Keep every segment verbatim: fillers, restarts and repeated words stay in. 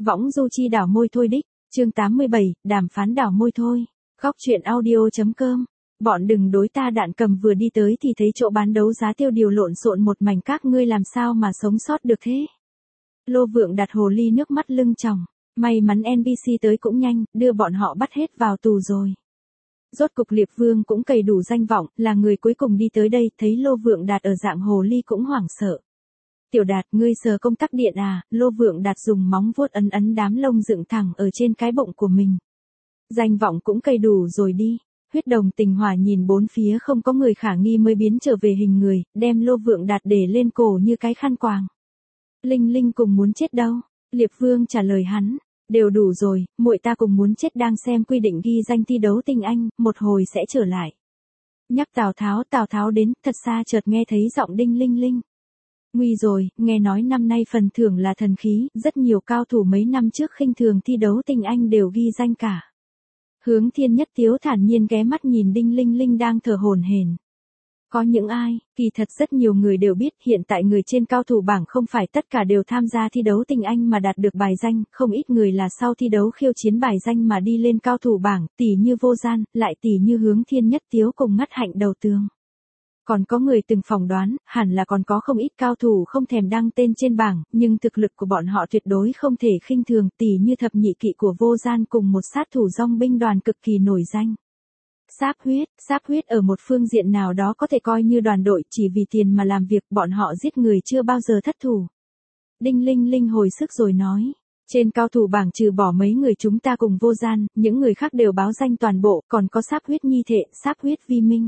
Võng du chi đảo môi thôi đích, chương tám mươi bảy, đàm phán đảo môi thôi. Góc truyện audio.com. Bọn đừng đối ta Đạn Cầm vừa đi tới thì thấy chỗ bán đấu giá tiêu điều lộn xộn một mảnh, các ngươi làm sao mà sống sót được thế? Lô Vượng đặt hồ ly nước mắt lưng tròng, may mắn en bê xê tới cũng nhanh, đưa bọn họ bắt hết vào tù rồi. Rốt cục Liệp Vương cũng cày đủ danh vọng, là người cuối cùng đi tới đây, thấy Lô Vượng Đạt ở dạng hồ ly cũng hoảng sợ. Tiểu Đạt, ngươi sờ công tắc điện à? Lô Vượng Đạt dùng móng vuốt ấn ấn đám lông dựng thẳng ở trên cái bụng của mình. Danh vọng cũng cày đủ rồi đi. Huyết Đồng Tình Hỏa nhìn bốn phía không có người khả nghi mới biến trở về hình người, đem Lô Vượng Đạt để lên cổ như cái khăn quàng. Linh Linh cùng muốn chết đâu? Liệp Vương trả lời hắn, đều đủ rồi, muội ta cùng muốn chết đang xem quy định ghi danh thi đấu tinh anh, một hồi sẽ trở lại. Nhắc Tào Tháo, Tào Tháo đến, thật xa chợt nghe thấy giọng Đinh Linh Linh. Nguy rồi, nghe nói năm nay phần thưởng là thần khí, rất nhiều cao thủ mấy năm trước khinh thường thi đấu tinh anh đều ghi danh cả. Hướng Thiên Nhất Tiếu thản nhiên ghé mắt nhìn Đinh Linh Linh đang thở hổn hển. Có những ai, kỳ thật rất nhiều người đều biết hiện tại người trên cao thủ bảng không phải tất cả đều tham gia thi đấu tinh anh mà đạt được bài danh, không ít người là sau thi đấu khiêu chiến bài danh mà đi lên cao thủ bảng, tỷ như Vô Gian, lại tỷ như Hướng Thiên Nhất Tiếu cùng Ngắt Hạnh đầu tường. Còn có người từng phỏng đoán, hẳn là còn có không ít cao thủ không thèm đăng tên trên bảng, nhưng thực lực của bọn họ tuyệt đối không thể khinh thường, tỷ như thập nhị kỵ của Vô Gian cùng một sát thủ dòng binh đoàn cực kỳ nổi danh. Sáp huyết, sáp huyết ở một phương diện nào đó có thể coi như đoàn đội, chỉ vì tiền mà làm việc, bọn họ giết người chưa bao giờ thất thủ. Đinh Linh Linh hồi sức rồi nói, trên cao thủ bảng trừ bỏ mấy người chúng ta cùng Vô Gian, những người khác đều báo danh toàn bộ, còn có sáp huyết nhi thệ, sáp huyết vi minh.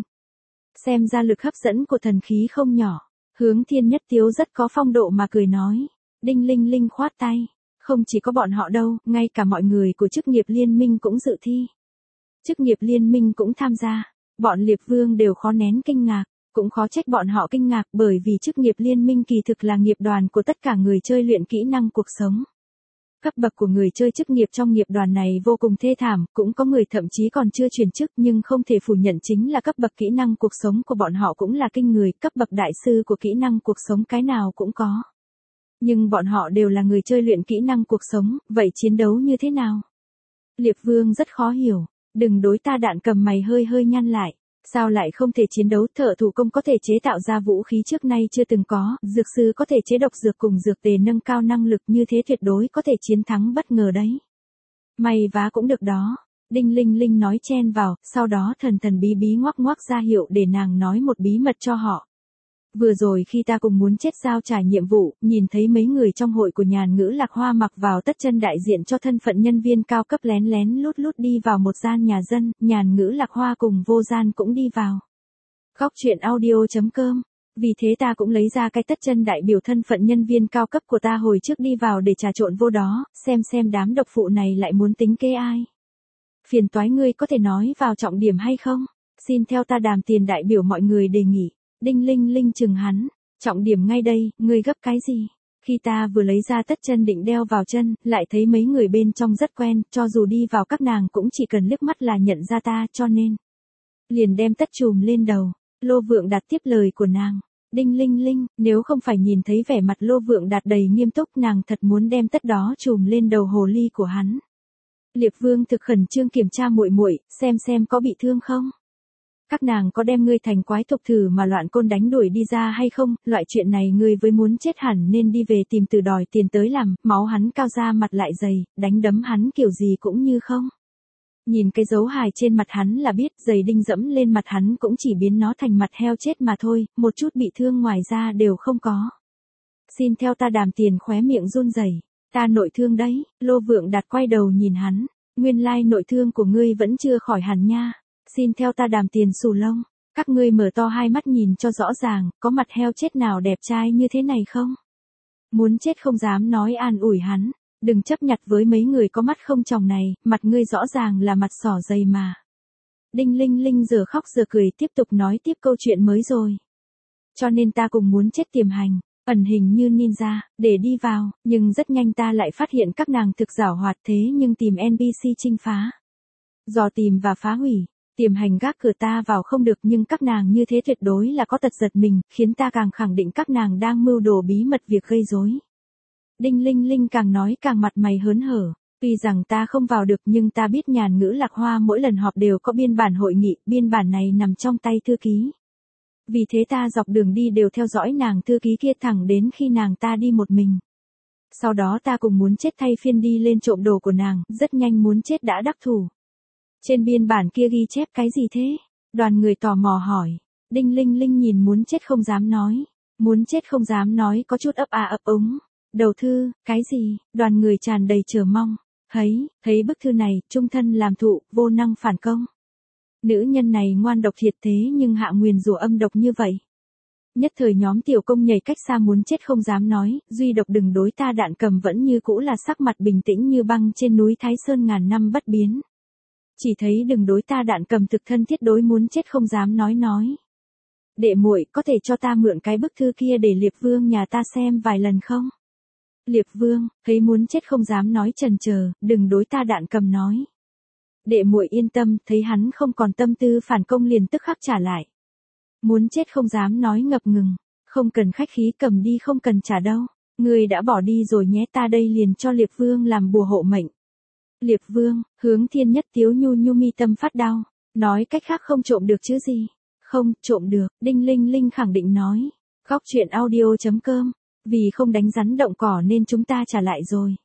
Xem ra lực hấp dẫn của thần khí không nhỏ. Hướng Thiên Nhất Tiếu rất có phong độ mà cười nói. Đinh Linh Linh khoát tay. Không chỉ có bọn họ đâu, ngay cả mọi người của chức nghiệp liên minh cũng dự thi. Chức nghiệp liên minh cũng tham gia. Bọn Liệp Vương đều khó nén kinh ngạc. Cũng khó trách bọn họ kinh ngạc, bởi vì chức nghiệp liên minh kỳ thực là nghiệp đoàn của tất cả người chơi luyện kỹ năng cuộc sống. Cấp bậc của người chơi chức nghiệp trong nghiệp đoàn này vô cùng thê thảm, cũng có người thậm chí còn chưa chuyển chức, nhưng không thể phủ nhận chính là cấp bậc kỹ năng cuộc sống của bọn họ cũng là kinh người, cấp bậc đại sư của kỹ năng cuộc sống cái nào cũng có. Nhưng bọn họ đều là người chơi luyện kỹ năng cuộc sống, vậy chiến đấu như thế nào? Liệp Vương rất khó hiểu, đừng đối ta Đạn Cầm mày hơi hơi nhăn lại. Sao lại không thể chiến đấu? Thợ thủ công có thể chế tạo ra vũ khí trước nay chưa từng có, dược sư có thể chế độc dược cùng dược tề nâng cao năng lực, như thế tuyệt đối có thể chiến thắng bất ngờ đấy. May vá cũng được đó. Đinh Linh Linh nói chen vào, sau đó thần thần bí bí ngoắc ngoắc ra hiệu để nàng nói một bí mật cho họ. Vừa rồi khi ta cùng muốn chết giao trả nhiệm vụ, nhìn thấy mấy người trong hội của Nhàn Ngữ Lạc Hoa mặc vào tất chân đại diện cho thân phận nhân viên cao cấp lén lén lút lút đi vào một gian nhà dân, Nhàn Ngữ Lạc Hoa cùng Vô Gian cũng đi vào. Góc truyện audio.com. Vì thế ta cũng lấy ra cái tất chân đại biểu thân phận nhân viên cao cấp của ta hồi trước đi vào để trà trộn vô đó, xem xem đám độc phụ này lại muốn tính kế ai. Phiền toái ngươi có thể nói vào trọng điểm hay không? Xin theo ta Đàm Tiền đại biểu mọi người đề nghị. Đinh Linh Linh chừng hắn, trọng điểm ngay đây, ngươi gấp cái gì? Khi ta vừa lấy ra tất chân định đeo vào chân, lại thấy mấy người bên trong rất quen, cho dù đi vào các nàng cũng chỉ cần liếc mắt là nhận ra ta, cho nên liền đem tất chùm lên đầu. Lô Vượng Đạt tiếp lời của nàng. Đinh Linh Linh, nếu không phải nhìn thấy vẻ mặt Lô Vượng Đạt đầy nghiêm túc, nàng thật muốn đem tất đó chùm lên đầu hồ ly của hắn. Liệp Vương thực khẩn trương kiểm tra muội muội, xem xem có bị thương không. Các nàng có đem ngươi thành quái thục thử mà loạn côn đánh đuổi đi ra hay không? Loại chuyện này ngươi với muốn chết hẳn nên đi về tìm Từ đòi tiền tới làm. Máu hắn cao ra mặt lại dày, đánh đấm hắn kiểu gì cũng như không. Nhìn cái dấu hài trên mặt hắn là biết, giày đinh dẫm lên mặt hắn cũng chỉ biến nó thành mặt heo chết mà thôi, một chút bị thương ngoài ra đều không có. Xin theo ta Đàm Tiền khóe miệng run rẩy. Ta nội thương đấy. Lô Vượng Đạt quay đầu nhìn hắn. Nguyên lai nội thương của ngươi vẫn chưa khỏi hẳn nha. Xin theo ta Đàm Tiền xù lông. Các ngươi mở to hai mắt nhìn cho rõ ràng, có mặt heo chết nào đẹp trai như thế này không? Muốn chết không dám nói an ủi hắn. Đừng chấp nhặt với mấy người có mắt không tròng này, mặt ngươi rõ ràng là mặt sỏ dày mà. Đinh Linh Linh giờ khóc giờ cười tiếp tục nói tiếp câu chuyện mới rồi. Cho nên ta cùng muốn chết tiềm hành, ẩn hình như ninja, để đi vào, nhưng rất nhanh ta lại phát hiện các nàng thực giảo hoạt thế nhưng tìm en pê xê chinh phá. Dò tìm và phá hủy. Tiềm hành gác cửa ta vào không được, nhưng các nàng như thế tuyệt đối là có tật giật mình, khiến ta càng khẳng định các nàng đang mưu đồ bí mật việc gây rối. Đinh Linh Linh càng nói càng mặt mày hớn hở. Tuy rằng ta không vào được nhưng ta biết Nhàn Ngữ Lạc Hoa mỗi lần họp đều có biên bản hội nghị, biên bản này nằm trong tay thư ký. Vì thế ta dọc đường đi đều theo dõi nàng thư ký kia thẳng đến khi nàng ta đi một mình. Sau đó ta cùng muốn chết thay phiên đi lên trộm đồ của nàng, rất nhanh muốn chết đã đắc thủ. Trên biên bản kia ghi chép cái gì thế? Đoàn người tò mò hỏi. Đinh Linh Linh nhìn muốn chết không dám nói. Muốn chết không dám nói có chút ấp à ấp úng. Đầu thư, cái gì? Đoàn người tràn đầy chờ mong. Thấy, thấy bức thư này, trung thân làm thụ, vô năng phản công. Nữ nhân này ngoan độc thiệt thế nhưng hạ nguyền rủa âm độc như vậy. Nhất thời nhóm tiểu công nhảy cách xa muốn chết không dám nói, duy độc đừng đối ta Đạn Cầm vẫn như cũ là sắc mặt bình tĩnh như băng trên núi Thái Sơn ngàn năm bất biến. Chỉ thấy đừng đối ta Đạn Cầm thực thân thiết đối muốn chết không dám nói nói. Đệ muội có thể cho ta mượn cái bức thư kia để Liệp Vương nhà ta xem vài lần không? Liệp Vương, thấy muốn chết không dám nói chần chờ, đừng đối ta Đạn Cầm nói. Đệ muội yên tâm, thấy hắn không còn tâm tư phản công liền tức khắc trả lại. Muốn chết không dám nói ngập ngừng, không cần khách khí cầm đi không cần trả đâu, người đã bỏ đi rồi nhé ta đây liền cho Liệp Vương làm bùa hộ mệnh. Liệp Vương, Hướng Thiên Nhất Tiếu nhu nhu mi tâm phát đau, nói cách khác không trộm được chứ gì, không, trộm được, Đinh Linh Linh khẳng định nói, góc truyện audio.com, vì không đánh rắn động cỏ nên chúng ta trả lại rồi.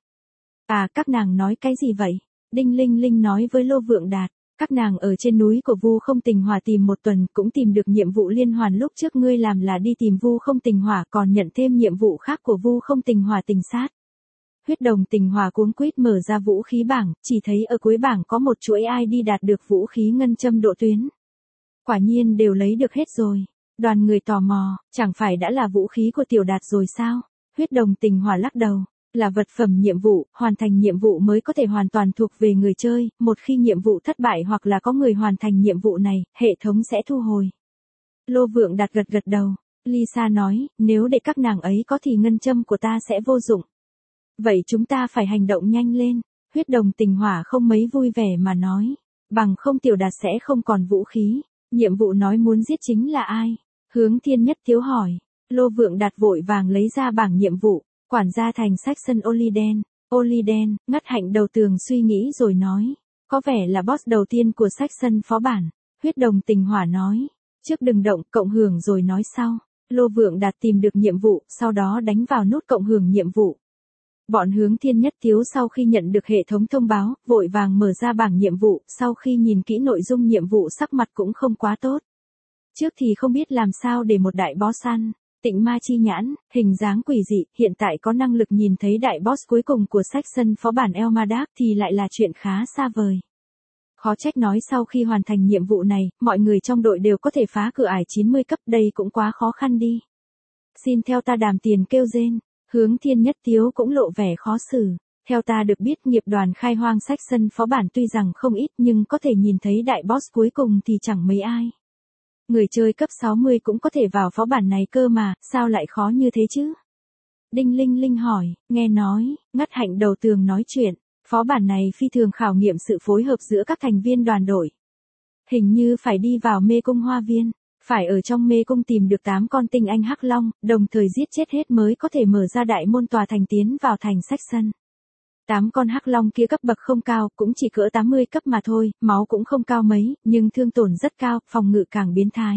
À các nàng nói cái gì vậy? Đinh Linh Linh nói với Lô Vượng Đạt, các nàng ở trên núi của Vu Không Tình Hỏa tìm một tuần cũng tìm được nhiệm vụ liên hoàn lúc trước ngươi làm là đi tìm Vu Không Tình Hỏa còn nhận thêm nhiệm vụ khác của Vu Không Tình Hỏa tình sát. Huyết Đồng Tình Hỏa cuống quýt mở ra vũ khí bảng, chỉ thấy ở cuối bảng có một chuỗi i đê đạt được vũ khí ngân châm độ tuyến. Quả nhiên đều lấy được hết rồi. Đoàn người tò mò, chẳng phải đã là vũ khí của Tiểu Đạt rồi sao? Huyết Đồng Tình Hỏa lắc đầu. Là vật phẩm nhiệm vụ, hoàn thành nhiệm vụ mới có thể hoàn toàn thuộc về người chơi, một khi nhiệm vụ thất bại hoặc là có người hoàn thành nhiệm vụ này, hệ thống sẽ thu hồi. Lô Vượng Đạt gật gật đầu, Lisa nói, nếu để các nàng ấy có thì ngân châm của ta sẽ vô dụng. Vậy chúng ta phải hành động nhanh lên, Huyết Đồng Tình Hỏa không mấy vui vẻ mà nói, bằng không Tiểu Đạt sẽ không còn vũ khí, nhiệm vụ nói muốn giết chính là ai? Hướng Thiên Nhất Tiếu hỏi, Lô Vượng Đạt vội vàng lấy ra bảng nhiệm vụ. Quản gia thành Saxon Oliden, Oliden, ngắt hạnh đầu tường suy nghĩ rồi nói. Có vẻ là boss đầu tiên của Saxon phó bản. Huyết Đồng Tình Hỏa nói. Trước đừng động, cộng hưởng rồi nói sau. Lô Vượng Đạt tìm được nhiệm vụ, sau đó đánh vào nút cộng hưởng nhiệm vụ. Bọn Hướng Thiên Nhất Tiếu sau khi nhận được hệ thống thông báo, vội vàng mở ra bảng nhiệm vụ, sau khi nhìn kỹ nội dung nhiệm vụ sắc mặt cũng không quá tốt. Trước thì không biết làm sao để một đại boss ăn. Tịnh ma chi nhãn, hình dáng quỷ dị, hiện tại có năng lực nhìn thấy đại boss cuối cùng của Saxon phó bản Elmadak thì lại là chuyện khá xa vời. Khó trách nói sau khi hoàn thành nhiệm vụ này, mọi người trong đội đều có thể phá cửa ải chín mươi cấp, đây cũng quá khó khăn đi. Xin theo ta đàm tiền kêu rên, Hướng Thiên Nhất Tiếu cũng lộ vẻ khó xử. Theo ta được biết nghiệp đoàn khai hoang Saxon phó bản tuy rằng không ít nhưng có thể nhìn thấy đại boss cuối cùng thì chẳng mấy ai. Người chơi cấp sáu mươi cũng có thể vào phó bản này cơ mà, sao lại khó như thế chứ? Đinh Linh Linh hỏi, nghe nói, ngắt hạnh đầu tường nói chuyện, phó bản này phi thường khảo nghiệm sự phối hợp giữa các thành viên đoàn đội. Hình như phải đi vào mê cung hoa viên, phải ở trong mê cung tìm được tám con tinh anh hắc long, đồng thời giết chết hết mới có thể mở ra đại môn tòa thành tiến vào thành Saxon. Tám con hắc long kia cấp bậc không cao, cũng chỉ cỡ tám mươi cấp mà thôi, máu cũng không cao mấy, nhưng thương tổn rất cao, phòng ngự càng biến thái.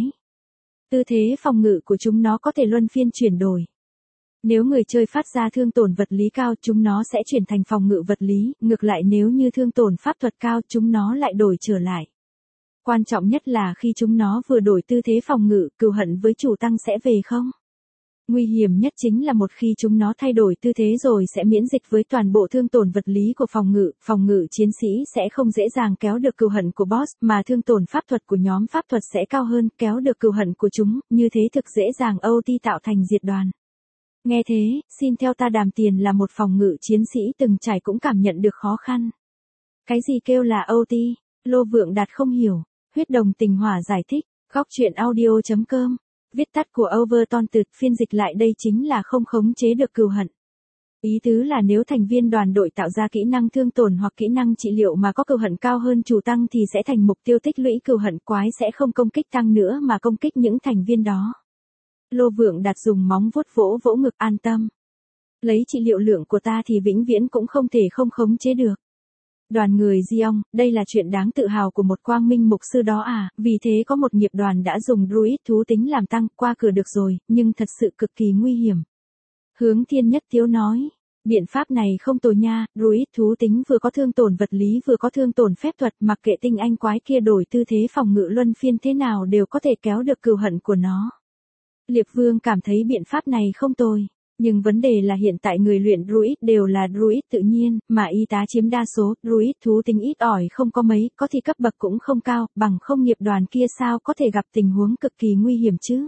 Tư thế phòng ngự của chúng nó có thể luân phiên chuyển đổi. Nếu người chơi phát ra thương tổn vật lý cao, chúng nó sẽ chuyển thành phòng ngự vật lý, ngược lại nếu như thương tổn pháp thuật cao, chúng nó lại đổi trở lại. Quan trọng nhất là khi chúng nó vừa đổi tư thế phòng ngự, cừu hận với chủ tăng sẽ về không? Nguy hiểm nhất chính là một khi chúng nó thay đổi tư thế rồi sẽ miễn dịch với toàn bộ thương tổn vật lý của phòng ngự, phòng ngự chiến sĩ sẽ không dễ dàng kéo được cừu hận của boss, mà thương tổn pháp thuật của nhóm pháp thuật sẽ cao hơn, kéo được cừu hận của chúng, như thế thực dễ dàng o tê tạo thành diệt đoàn. Nghe thế, xin theo ta đàm tiền là một phòng ngự chiến sĩ từng trải cũng cảm nhận được khó khăn. Cái gì kêu là o tê? Lô Vượng Đạt không hiểu. Huyết Đồng Tình Hỏa giải thích, góc truyện audio.com. Viết tắt của Overton Tụt phiên dịch lại đây chính là không khống chế được cừu hận. Ý tứ là nếu thành viên đoàn đội tạo ra kỹ năng thương tổn hoặc kỹ năng trị liệu mà có cừu hận cao hơn chủ tăng thì sẽ thành mục tiêu tích lũy cừu hận, quái sẽ không công kích tăng nữa mà công kích những thành viên đó. Lô Vượng Đạt dùng móng vuốt vỗ vỗ ngực an tâm. Lấy trị liệu lượng của ta thì vĩnh viễn cũng không thể không khống chế được. Đoàn người Giong, đây là chuyện đáng tự hào của một quang minh mục sư đó à, vì thế có một nghiệp đoàn đã dùng druid thú tính làm tăng, qua cửa được rồi, nhưng thật sự cực kỳ nguy hiểm. Hướng Thiên Nhất Tiếu nói, biện pháp này không tồi nha, druid thú tính vừa có thương tổn vật lý vừa có thương tổn phép thuật, mặc kệ tinh anh quái kia đổi tư thế phòng ngự luân phiên thế nào đều có thể kéo được cừu hận của nó. Liệp Vương cảm thấy biện pháp này không tồi. Nhưng vấn đề là hiện tại người luyện druid đều là druid tự nhiên, mà y tá chiếm đa số, druid thú tính ít ỏi không có mấy, có thì cấp bậc cũng không cao, bằng không nghiệp đoàn kia sao có thể gặp tình huống cực kỳ nguy hiểm chứ.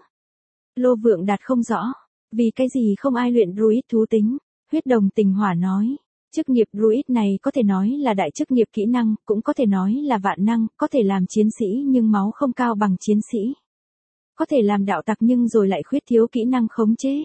Lô Vượng Đạt không rõ, vì cái gì không ai luyện druid thú tính, Huyết Đồng Tình Hỏa nói. Chức nghiệp druid này có thể nói là đại chức nghiệp kỹ năng, cũng có thể nói là vạn năng, có thể làm chiến sĩ nhưng máu không cao bằng chiến sĩ. Có thể làm đạo tặc nhưng rồi lại khuyết thiếu kỹ năng khống chế.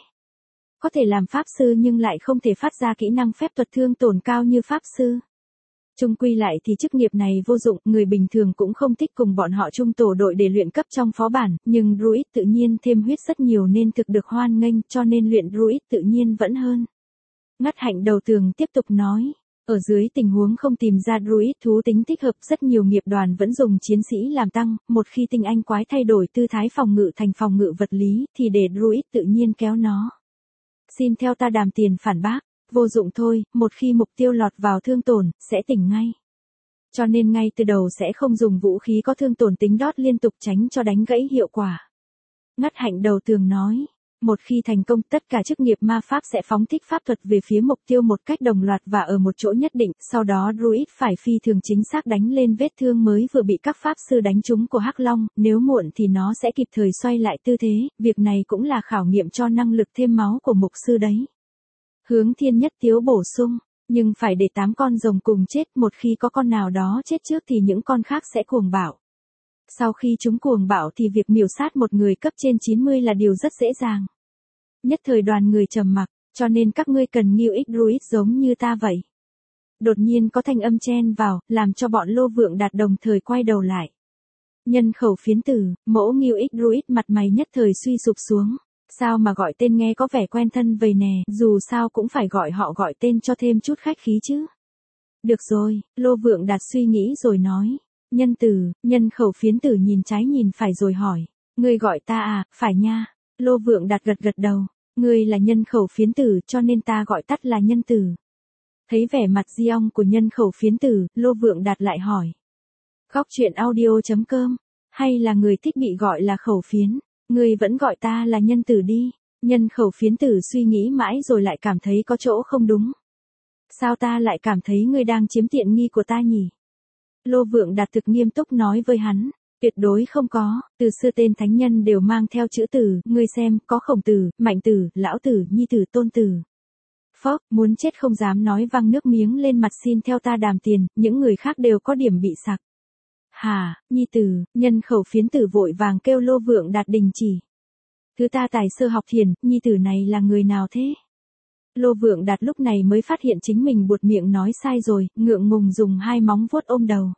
Có thể làm pháp sư nhưng lại không thể phát ra kỹ năng phép thuật thương tổn cao như pháp sư. Chung quy lại thì chức nghiệp này vô dụng, người bình thường cũng không thích cùng bọn họ chung tổ đội để luyện cấp trong phó bản, nhưng druid tự nhiên thêm huyết rất nhiều nên thực được hoan nghênh, cho nên luyện druid tự nhiên vẫn hơn. Ngắt Hạnh Đầu Tường tiếp tục nói, ở dưới tình huống không tìm ra druid thú tính thích hợp, rất nhiều nghiệp đoàn vẫn dùng chiến sĩ làm tăng, một khi tinh anh quái thay đổi tư thái phòng ngự thành phòng ngự vật lý thì để druid tự nhiên kéo nó. Xin theo ta Đàm Tiền phản bác, vô dụng thôi, một khi mục tiêu lọt vào thương tổn, sẽ tỉnh ngay. Cho nên ngay từ đầu sẽ không dùng vũ khí có thương tổn tính đót liên tục tránh cho đánh gãy hiệu quả. Ngắt Hạnh Đầu Tường nói, một khi thành công tất cả chức nghiệp ma pháp sẽ phóng thích pháp thuật về phía mục tiêu một cách đồng loạt và ở một chỗ nhất định, sau đó druid phải phi thường chính xác đánh lên vết thương mới vừa bị các pháp sư đánh trúng của Hắc Long, nếu muộn thì nó sẽ kịp thời xoay lại tư thế, việc này cũng là khảo nghiệm cho năng lực thêm máu của mục sư đấy. Hướng Thiên Nhất Tiếu bổ sung, nhưng phải để tám con rồng cùng chết, một khi có con nào đó chết trước thì những con khác sẽ cuồng bạo. Sau khi chúng cuồng bạo thì việc miểu sát một người cấp trên chín mươi là điều rất dễ dàng. Nhất thời đoàn người trầm mặc, cho nên các ngươi cần New X Druid giống như ta vậy. Đột nhiên có thanh âm chen vào, làm cho bọn Lô Vượng Đạt đồng thời quay đầu lại. Nhân khẩu phiến tử, mẫu New X Druid mặt mày nhất thời suy sụp xuống. Sao mà gọi tên nghe có vẻ quen thân vậy nè, dù sao cũng phải gọi họ gọi tên cho thêm chút khách khí chứ. Được rồi, Lô Vượng Đạt suy nghĩ rồi nói. Nhân tử, nhân khẩu phiến tử nhìn trái nhìn phải rồi hỏi. Ngươi gọi ta à, phải nha. Lô Vượng Đạt gật gật đầu. Ngươi là nhân khẩu phiến tử cho nên ta gọi tắt là nhân tử. Thấy vẻ mặt Giong của nhân khẩu phiến tử, Lô Vượng Đạt lại hỏi. Góc truyện audio chấm com, hay là người thích bị gọi là khẩu phiến? Ngươi vẫn gọi ta là nhân tử đi. Nhân khẩu phiến tử suy nghĩ mãi rồi lại cảm thấy có chỗ không đúng. Sao ta lại cảm thấy ngươi đang chiếm tiện nghi của ta nhỉ? Lô Vượng Đạt thực nghiêm túc nói với hắn, tuyệt đối không có, từ xưa tên thánh nhân đều mang theo chữ tử, ngươi xem, có Khổng Tử, Mạnh Tử, Lão Tử, Nhi Tử, Tôn Tử. Phốc, muốn chết không dám nói văng nước miếng lên mặt xin theo ta Đàm Tiền, những người khác đều có điểm bị sặc. Hà, Nhi Tử, nhân khẩu phiến tử vội vàng kêu Lô Vượng Đạt đình chỉ. Thứ ta tài sơ học thiền, Nhi Tử này là người nào thế? Lô Vượng Đạt lúc này mới phát hiện chính mình buột miệng nói sai rồi, ngượng ngùng dùng hai móng vuốt ôm đầu.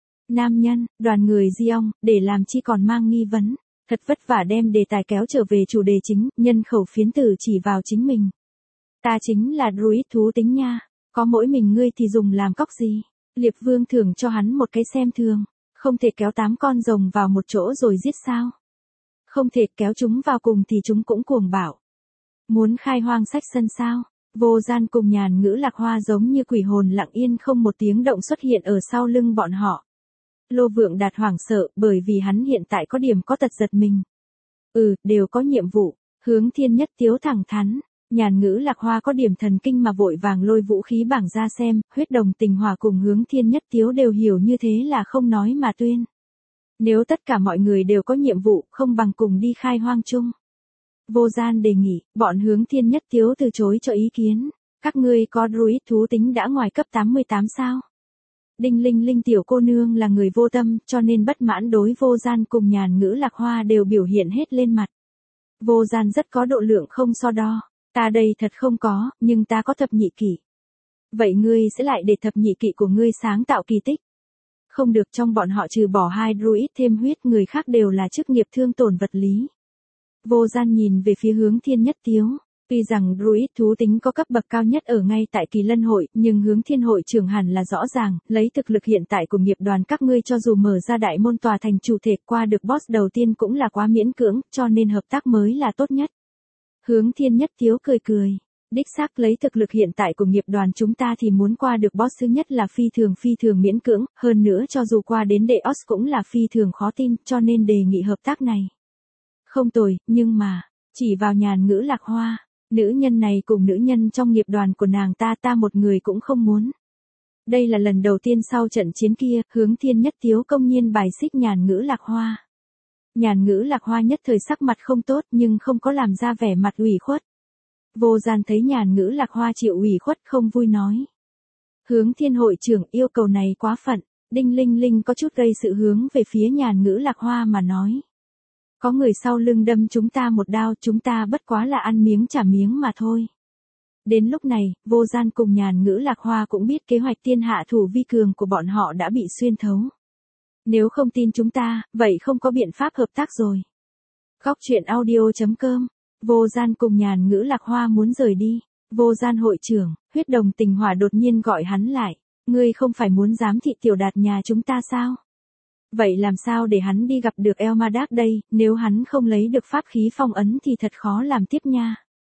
Nam nhân, đoàn người Giong, để làm chi còn mang nghi vấn, thật vất vả đem đề tài kéo trở về chủ đề chính, nhân khẩu phiến tử chỉ vào chính mình. Ta chính là druid thú tính nha, có mỗi mình ngươi thì dùng làm cóc gì? Liệp Vương thưởng cho hắn một cái xem thường, không thể kéo tám con rồng vào một chỗ rồi giết sao? Không thể kéo chúng vào cùng thì chúng cũng cuồng bạo. Muốn khai hoang sách sân sao? Vô Gian cùng Nhàn Ngữ Lạc Hoa giống như quỷ hồn lặng yên không một tiếng động xuất hiện ở sau lưng bọn họ. Lô Vượng Đạt hoảng sợ bởi vì hắn hiện tại có điểm có tật giật mình. Ừ, đều có nhiệm vụ. Hướng Thiên Nhất Tiếu thẳng thắn. Nhàn Ngữ Lạc Hoa có điểm thần kinh mà vội vàng lôi vũ khí bảng ra xem. Huyết Đồng Tình Hỏa cùng Hướng Thiên Nhất Tiếu đều hiểu như thế là không nói mà tuyên. Nếu tất cả mọi người đều có nhiệm vụ, không bằng cùng đi khai hoang chung. Vô Gian đề nghị, bọn Hướng Thiên Nhất Tiếu từ chối cho ý kiến. Các ngươi có druid thú tính đã ngoài cấp tám mươi tám sao? Đinh Linh Linh tiểu cô nương là người vô tâm, cho nên bất mãn đối Vô Gian cùng Nhàn Ngữ Lạc Hoa đều biểu hiện hết lên mặt. Vô Gian rất có độ lượng không so đo. Ta đây thật không có, nhưng ta có thập nhị kỷ. Vậy ngươi sẽ lại để thập nhị kỷ của ngươi sáng tạo kỳ tích. Không được, trong bọn họ trừ bỏ hai druid thêm huyết, người khác đều là chức nghiệp thương tổn vật lý. Vô Gian nhìn về phía Hướng Thiên Nhất Tiếu. Tuy rằng druid thú tính có cấp bậc cao nhất ở ngay tại Kỳ Lân hội, nhưng Hướng Thiên hội trưởng hẳn là rõ ràng, lấy thực lực hiện tại của nghiệp đoàn các ngươi cho dù mở ra đại môn tòa thành chủ thể qua được boss đầu tiên cũng là quá miễn cưỡng, cho nên hợp tác mới là tốt nhất. Hướng Thiên nhất thiếu cười cười. Đích xác lấy thực lực hiện tại của nghiệp đoàn chúng ta thì muốn qua được boss thứ nhất là phi thường phi thường miễn cưỡng, hơn nữa cho dù qua đến đệ os cũng là phi thường khó tin, cho nên đề nghị hợp tác này. Không tồi, nhưng mà, chỉ vào Nhàn Ngữ Lạc Hoa, nữ nhân này cùng nữ nhân trong nghiệp đoàn của nàng ta ta một người cũng không muốn. Đây là lần đầu tiên sau trận chiến kia, Hướng Thiên nhất thiếu công nhiên bài xích Nhàn Ngữ Lạc Hoa. Nhàn Ngữ Lạc Hoa nhất thời sắc mặt không tốt nhưng không có làm ra vẻ mặt ủy khuất. Vô Gian thấy Nhàn Ngữ Lạc Hoa chịu ủy khuất không vui nói. Hướng Thiên hội trưởng yêu cầu này quá phận, Đinh Linh Linh có chút gây sự hướng về phía Nhàn Ngữ Lạc Hoa mà nói. Có người sau lưng đâm chúng ta một đao, chúng ta bất quá là ăn miếng trả miếng mà thôi. Đến lúc này, Vô Gian cùng Nhàn Ngữ Lạc Hoa cũng biết kế hoạch tiên hạ thủ vi cường của bọn họ đã bị xuyên thấu. Nếu không tin chúng ta, vậy không có biện pháp hợp tác rồi. Góc truyện audio chấm com. Vô Gian cùng Nhàn Ngữ Lạc Hoa muốn rời đi. Vô Gian hội trưởng, Huyết Đồng Tình Hỏa đột nhiên gọi hắn lại. Ngươi không phải muốn giám thị tiểu đạt nhà chúng ta sao? Vậy làm sao để hắn đi gặp được Elmadak đây, nếu hắn không lấy được pháp khí phong ấn thì thật khó làm tiếp nha.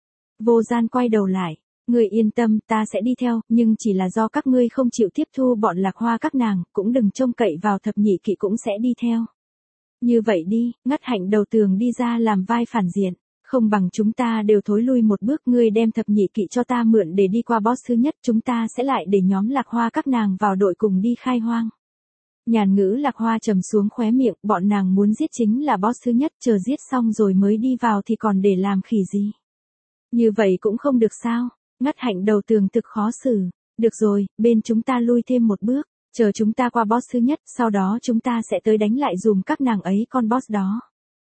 Vô Gian quay đầu lại. Ngươi yên tâm, ta sẽ đi theo, nhưng chỉ là do các ngươi không chịu tiếp thu bọn Lạc Hoa các nàng, cũng đừng trông cậy vào thập nhị kỵ cũng sẽ đi theo. Như vậy đi, Ngất Hạnh đầu tường đi ra làm vai phản diện. Không bằng chúng ta đều thối lui một bước, ngươi đem thập nhị kỵ cho ta mượn để đi qua boss thứ nhất, chúng ta sẽ lại để nhóm Lạc Hoa các nàng vào đội cùng đi khai hoang. Nhàn Ngữ Lạc Hoa trầm xuống khóe miệng, bọn nàng muốn giết chính là boss thứ nhất, chờ giết xong rồi mới đi vào thì còn để làm khỉ gì. Như vậy cũng không được sao, Ngất Hạnh đầu tường thực khó xử. Được rồi, bên chúng ta lui thêm một bước, chờ chúng ta qua boss thứ nhất, sau đó chúng ta sẽ tới đánh lại dùm các nàng ấy con boss đó.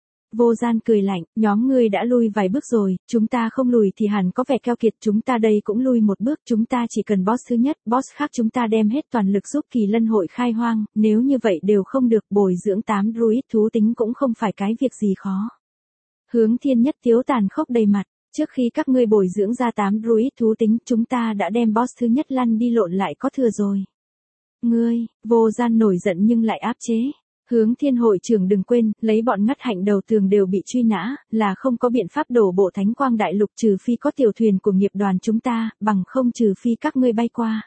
Vô Gian cười lạnh, nhóm ngươi đã lui vài bước rồi, chúng ta không lùi thì hẳn có vẻ keo kiệt, chúng ta đây cũng lui một bước, chúng ta chỉ cần boss thứ nhất, boss khác chúng ta đem hết toàn lực giúp Kỳ Lân hội khai hoang, nếu như vậy đều không được, bồi dưỡng tám druid thú tính cũng không phải cái việc gì khó. Hướng Thiên nhất thiếu tàn khốc đầy mặt, trước khi các ngươi bồi dưỡng ra tám druid thú tính, chúng ta đã đem boss thứ nhất lăn đi lộn lại có thừa rồi. Ngươi, Vô Gian nổi giận nhưng lại áp chế. Hướng Thiên hội trưởng đừng quên, lấy bọn Ngất Hạnh đầu tường đều bị truy nã, là không có biện pháp đổ bộ Thánh Quang Đại Lục trừ phi có tiểu thuyền của nghiệp đoàn chúng ta, bằng không trừ phi các ngươi bay qua.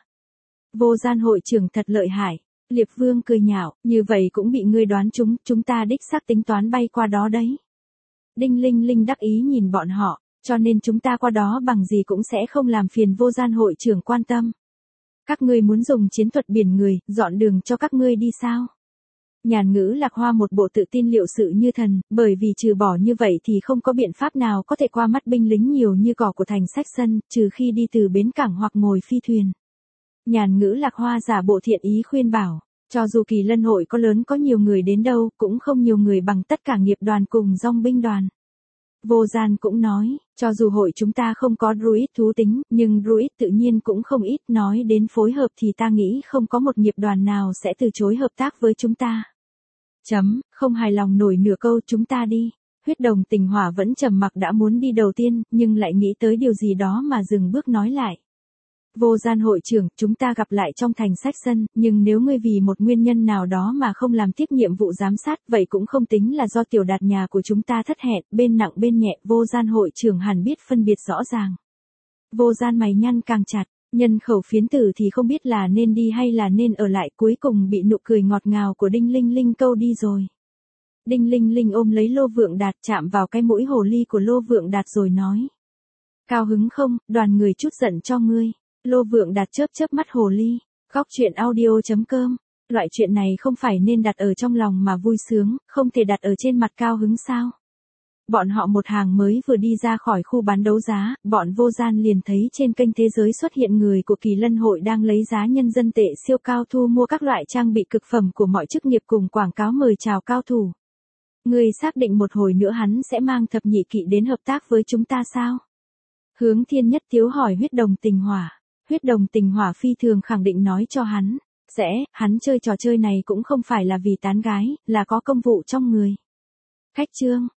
Vô Gian hội trưởng thật lợi hại. Liệp Vương cười nhạo, như vậy cũng bị ngươi đoán trúng, chúng ta đích xác tính toán bay qua đó đấy. Đinh Linh Linh đắc ý nhìn bọn họ, cho nên chúng ta qua đó bằng gì cũng sẽ không làm phiền Vô Gian hội trưởng quan tâm. Các ngươi muốn dùng chiến thuật biển người, dọn đường cho các ngươi đi sao? Nhàn Ngữ Lạc Hoa một bộ tự tin liệu sự như thần, bởi vì trừ bỏ như vậy thì không có biện pháp nào có thể qua mắt binh lính nhiều như cỏ của thành Sách Sân, trừ khi đi từ bến cảng hoặc ngồi phi thuyền. Nhàn Ngữ Lạc Hoa giả bộ thiện ý khuyên bảo, cho dù Kỳ Lân hội có lớn có nhiều người đến đâu, cũng không nhiều người bằng tất cả nghiệp đoàn cùng dòng binh đoàn. Vô Gian cũng nói, cho dù hội chúng ta không có druid thú tính, nhưng druid tự nhiên cũng không ít, nói đến phối hợp thì ta nghĩ không có một nghiệp đoàn nào sẽ từ chối hợp tác với chúng ta. Chấm, không hài lòng nổi nửa câu chúng ta đi. Huyết Đồng Tình Hỏa vẫn trầm mặc đã muốn đi đầu tiên, nhưng lại nghĩ tới điều gì đó mà dừng bước nói lại. Vô Gian hội trưởng, chúng ta gặp lại trong thành Sách Sân, nhưng nếu ngươi vì một nguyên nhân nào đó mà không làm tiếp nhiệm vụ giám sát, vậy cũng không tính là do tiểu đạt nhà của chúng ta thất hẹn, bên nặng bên nhẹ, Vô Gian hội trưởng hẳn biết phân biệt rõ ràng. Vô Gian mày nhăn càng chặt, nhân khẩu phiến tử thì không biết là nên đi hay là nên ở lại, cuối cùng bị nụ cười ngọt ngào của Đinh Linh Linh câu đi rồi. Đinh Linh Linh ôm lấy Lô Vượng Đạt chạm vào cái mũi hồ ly của Lô Vượng Đạt rồi nói. Cao hứng không, đoàn người chút giận cho ngươi. Lô Vượng Đạt chớp chớp mắt hồ ly. Góc truyện audio chấm com. Loại chuyện này không phải nên đặt ở trong lòng mà vui sướng, không thể đặt ở trên mặt cao hứng sao. Bọn họ một hàng mới vừa đi ra khỏi khu bán đấu giá, bọn Vô Gian liền thấy trên kênh thế giới xuất hiện người của Kỳ Lân hội đang lấy giá nhân dân tệ siêu cao thu mua các loại trang bị cực phẩm của mọi chức nghiệp cùng quảng cáo mời chào cao thủ. Người xác định một hồi nữa hắn sẽ mang thập nhị kỵ đến hợp tác với chúng ta sao? Hướng Thiên nhất thiếu hỏi Huyết Đồng Tình Hỏa. Huyết Đồng Tình Hỏa phi thường khẳng định nói cho hắn, sẽ, hắn chơi trò chơi này cũng không phải là vì tán gái, là có công vụ trong người. Khách trương,